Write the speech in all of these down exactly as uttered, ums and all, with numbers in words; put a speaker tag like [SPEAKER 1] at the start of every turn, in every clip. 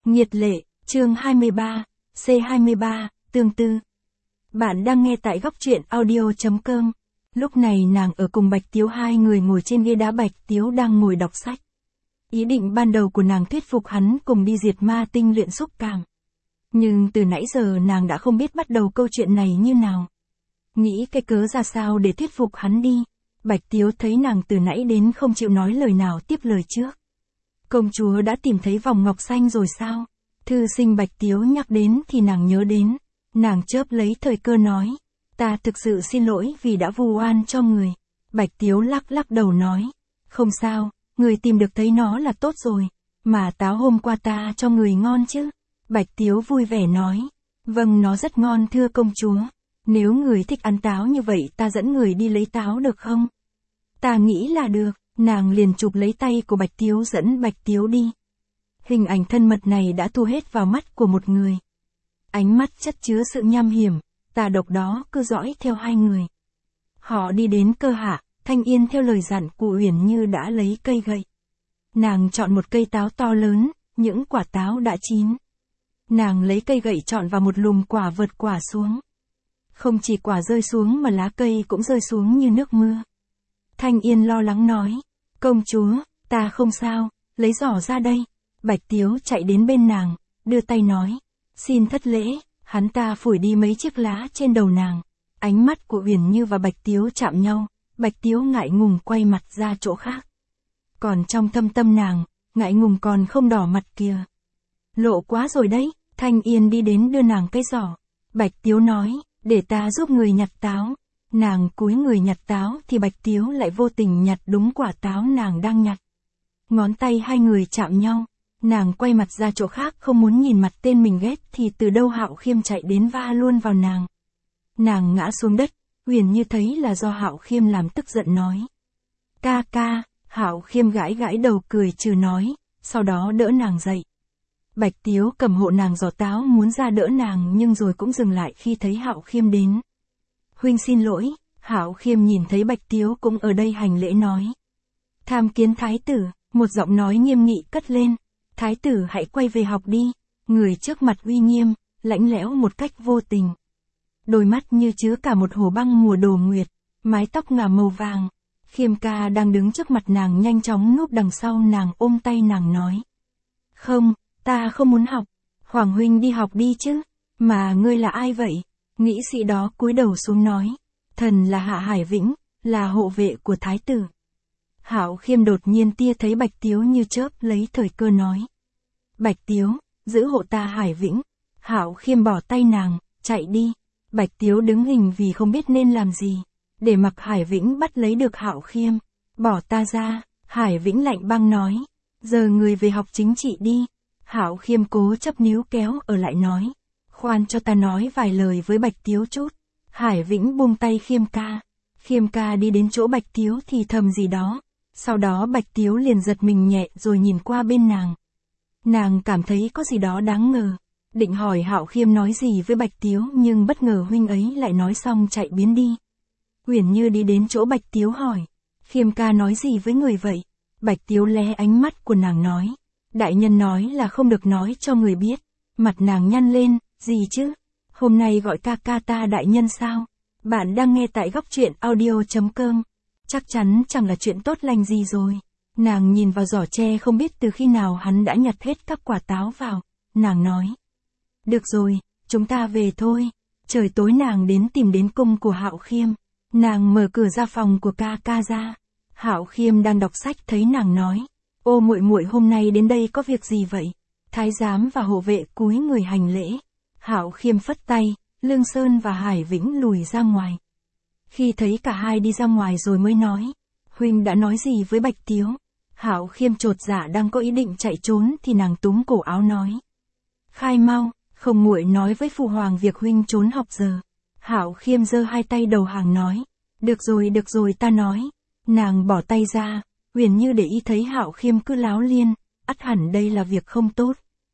[SPEAKER 1] Nhiệt lệ, chương hai mươi ba, C hai mươi ba, tương tư. Bạn đang nghe tại góc truyện audio.com. Lúc này nàng ở cùng Bạch Tiếu, hai người ngồi trên ghế đá. Bạch Tiếu đang ngồi đọc sách. Ý định ban đầu của nàng thuyết phục hắn cùng đi diệt ma tinh luyện xúc cảm. Nhưng từ nãy giờ nàng đã không biết bắt đầu câu chuyện này như nào. Nghĩ cái cớ ra sao để thuyết phục hắn đi. Bạch Tiếu thấy nàng từ nãy đến không chịu nói lời nào tiếp lời trước. Công chúa đã tìm thấy vòng ngọc xanh rồi sao? Thư sinh Bạch Tiếu nhắc đến thì nàng nhớ đến. Nàng chớp lấy thời cơ nói. Ta thực sự xin lỗi vì đã vu oan cho người. Bạch Tiếu lắc lắc đầu nói. Không sao, người tìm được thấy nó là tốt rồi. Mà táo hôm qua ta cho người ngon chứ? Bạch Tiếu vui vẻ nói. Vâng, nó rất ngon thưa công chúa. Nếu người thích ăn táo như vậy ta dẫn người đi lấy táo được không? Ta nghĩ là được. Nàng liền chụp lấy tay của Bạch Tiếu dẫn Bạch Tiếu đi. Hình ảnh thân mật này đã thu hết vào mắt của một người. Ánh mắt chất chứa sự nham hiểm, tà độc đó cứ dõi theo hai người. Họ đi đến Cơ Hạ, Thanh Yên theo lời dặn của Uyển Như đã lấy cây gậy. Nàng chọn một cây táo to lớn, những quả táo đã chín. Nàng lấy cây gậy chọn vào một lùm quả vượt quả xuống. Không chỉ quả rơi xuống mà lá cây cũng rơi xuống như nước mưa. Thanh Yên lo lắng nói. Công chúa, ta không sao, lấy giỏ ra đây. Bạch Tiếu chạy đến bên nàng, đưa tay nói. Xin thất lễ, hắn ta phủi đi mấy chiếc lá trên đầu nàng. Ánh mắt của Uyển Như và Bạch Tiếu chạm nhau, Bạch Tiếu ngại ngùng quay mặt ra chỗ khác. Còn trong thâm tâm nàng, ngại ngùng còn không đỏ mặt kìa. Lộ quá rồi đấy, Thanh Yên đi đến đưa nàng cái giỏ. Bạch Tiếu nói, để ta giúp người nhặt táo. Nàng cúi người nhặt táo thì Bạch Tiếu lại vô tình nhặt đúng quả táo nàng đang nhặt. Ngón tay hai người chạm nhau, nàng quay mặt ra chỗ khác không muốn nhìn mặt tên mình ghét thì từ đâu Hạo Khiêm chạy đến va luôn vào nàng. Nàng ngã xuống đất, Uyển Như thấy là do Hạo Khiêm làm tức giận nói. Ca ca, Hạo Khiêm gãi gãi đầu cười trừ nói, sau đó đỡ nàng dậy. Bạch Tiếu cầm hộ nàng giỏ táo muốn ra đỡ nàng nhưng rồi cũng dừng lại khi thấy Hạo Khiêm đến. Huynh xin lỗi, Hạo Khiêm nhìn thấy Bạch Tiếu cũng ở đây hành lễ nói. Tham kiến thái tử, một giọng nói nghiêm nghị cất lên. Thái tử hãy quay về học đi. Người trước mặt uy nghiêm, lạnh lẽo một cách vô tình. Đôi mắt như chứa cả một hồ băng mùa đổ nguyệt, mái tóc ngả màu vàng. Khiêm ca đang đứng trước mặt nàng nhanh chóng núp đằng sau nàng ôm tay nàng nói. Không, ta không muốn học. Hoàng huynh đi học đi chứ. Mà ngươi là ai vậy? Nghĩ sĩ đó cúi đầu xuống nói. Thần là Hạ Hải Vĩnh, là hộ vệ của thái tử. Hạo Khiêm đột nhiên tia thấy Bạch Tiếu như chớp lấy thời cơ nói. Bạch Tiếu, giữ hộ ta Hải Vĩnh. Hạo Khiêm bỏ tay nàng, chạy đi. Bạch Tiếu đứng hình vì không biết nên làm gì. Để mặc Hải Vĩnh bắt lấy được Hạo Khiêm. Bỏ ta ra, Hải Vĩnh lạnh băng nói. Giờ người về học chính trị đi. Hạo Khiêm cố chấp níu kéo ở lại nói. Khoan cho ta nói vài lời với Bạch Tiếu chút. Hải Vĩnh buông tay Khiêm ca. Khiêm ca đi đến chỗ Bạch Tiếu thì thầm gì đó. Sau đó Bạch Tiếu liền giật mình nhẹ rồi nhìn qua bên nàng. Nàng cảm thấy có gì đó đáng ngờ. Định hỏi Hạo Khiêm nói gì với Bạch Tiếu nhưng bất ngờ huynh ấy lại nói xong chạy biến đi. Uyển Như đi đến chỗ Bạch Tiếu hỏi. Khiêm ca nói gì với người vậy? Bạch Tiếu lé ánh mắt của nàng nói. Đại nhân nói là không được nói cho người biết. Mặt nàng nhăn lên, gì chứ? Hôm nay gọi ca ca ta đại nhân sao? Bạn đang nghe tại góc truyện audio.com. Chắc chắn chẳng là chuyện tốt lành gì rồi. Nàng nhìn vào giỏ tre không biết từ khi nào hắn đã nhặt hết các quả táo vào. Nàng nói. Được rồi, chúng ta về thôi. Trời tối nàng đến tìm đến cung của Hạo Khiêm. Nàng mở cửa ra phòng của ca ca ra. Hạo Khiêm đang đọc sách thấy nàng nói. Ô muội muội hôm nay đến đây có việc gì vậy? Thái giám và hộ vệ cúi người hành lễ. Hạo Khiêm phất tay, Lương Sơn và Hải Vĩnh lùi ra ngoài. Khi thấy cả hai đi ra ngoài rồi mới nói. Huynh đã nói gì với Bạch Tiếu? Hạo Khiêm chột dạ đang có ý định chạy trốn thì nàng túm cổ áo nói. Khai mau, không muội nói với phụ hoàng việc huynh trốn học giờ. Hạo Khiêm giơ hai tay đầu hàng nói. Được rồi được rồi ta nói. Nàng bỏ tay ra, Uyển Như để ý thấy Hạo Khiêm cứ láo liên, ắt hẳn đây là việc không tốt.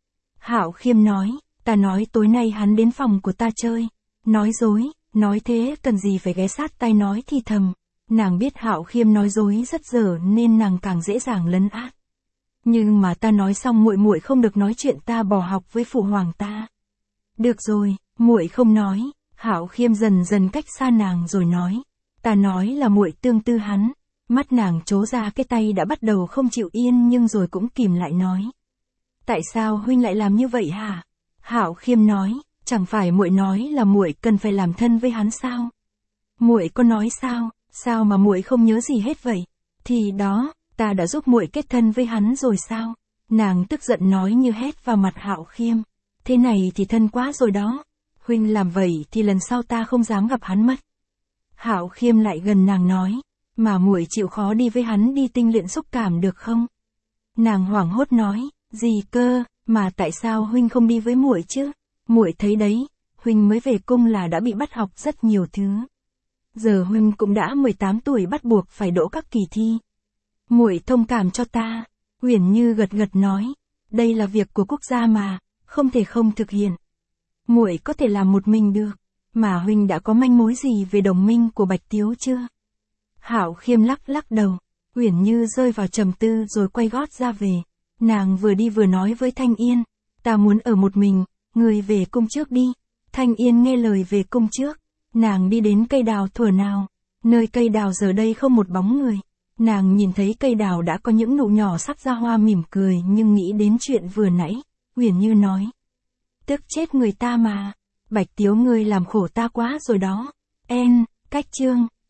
[SPEAKER 1] Hạo Khiêm nói, ta nói tối nay hắn đến phòng của ta chơi. Nói dối, nói thế cần gì phải ghé sát tai nói thì thầm. Nàng biết Hạo Khiêm nói dối rất dở nên nàng càng dễ dàng lấn át. Nhưng mà ta nói xong muội muội không được nói chuyện ta bỏ học với phụ hoàng ta. Được rồi, muội không nói. Hạo Khiêm dần dần cách xa nàng rồi nói. Ta nói là muội tương tư hắn. Mắt nàng trố ra, cái tay đã bắt đầu không chịu yên nhưng rồi cũng kìm lại nói. Tại sao huynh lại làm như vậy hả? Hạo Khiêm nói, chẳng phải muội nói là muội cần phải làm thân với hắn sao? Muội có nói sao? Sao mà muội không nhớ gì hết vậy? Thì đó, ta đã giúp muội kết thân với hắn rồi sao? Nàng tức giận nói như hét vào mặt Hạo Khiêm. Thế này thì thân quá rồi đó. Huynh làm vậy thì lần sau ta không dám gặp hắn mất. Hạo Khiêm lại gần nàng nói, mà muội chịu khó đi với hắn đi tinh luyện xúc cảm được không? Nàng hoảng hốt nói, gì cơ, mà tại sao huynh không đi với muội chứ? Muội thấy đấy, huynh mới về cung là đã bị bắt học rất nhiều thứ. Giờ huynh cũng đã mười tám tuổi, bắt buộc phải đỗ các kỳ thi. Muội thông cảm cho ta. Uyển Như gật gật nói, đây là việc của quốc gia mà, không thể không thực hiện. Muội có thể làm một mình được, mà huynh đã có manh mối gì về đồng minh của Bạch Tiếu chưa? Hạo Khiêm lắc lắc đầu. Uyển Như rơi vào trầm tư rồi quay gót ra về. Nàng vừa đi vừa nói với Thanh Yên, ta muốn ở một mình, người về cung trước đi. Thanh Yên nghe lời về cung trước. Nàng đi đến cây đào thuở nào, nơi cây đào giờ đây không một bóng người. Nàng nhìn thấy cây đào đã có những nụ nhỏ sắp ra hoa, mỉm cười, nhưng nghĩ đến chuyện vừa nãy, Uyển Như nói. Tức chết người ta mà, Bạch Tiếu ngươi làm khổ ta quá rồi đó. En, cách chương.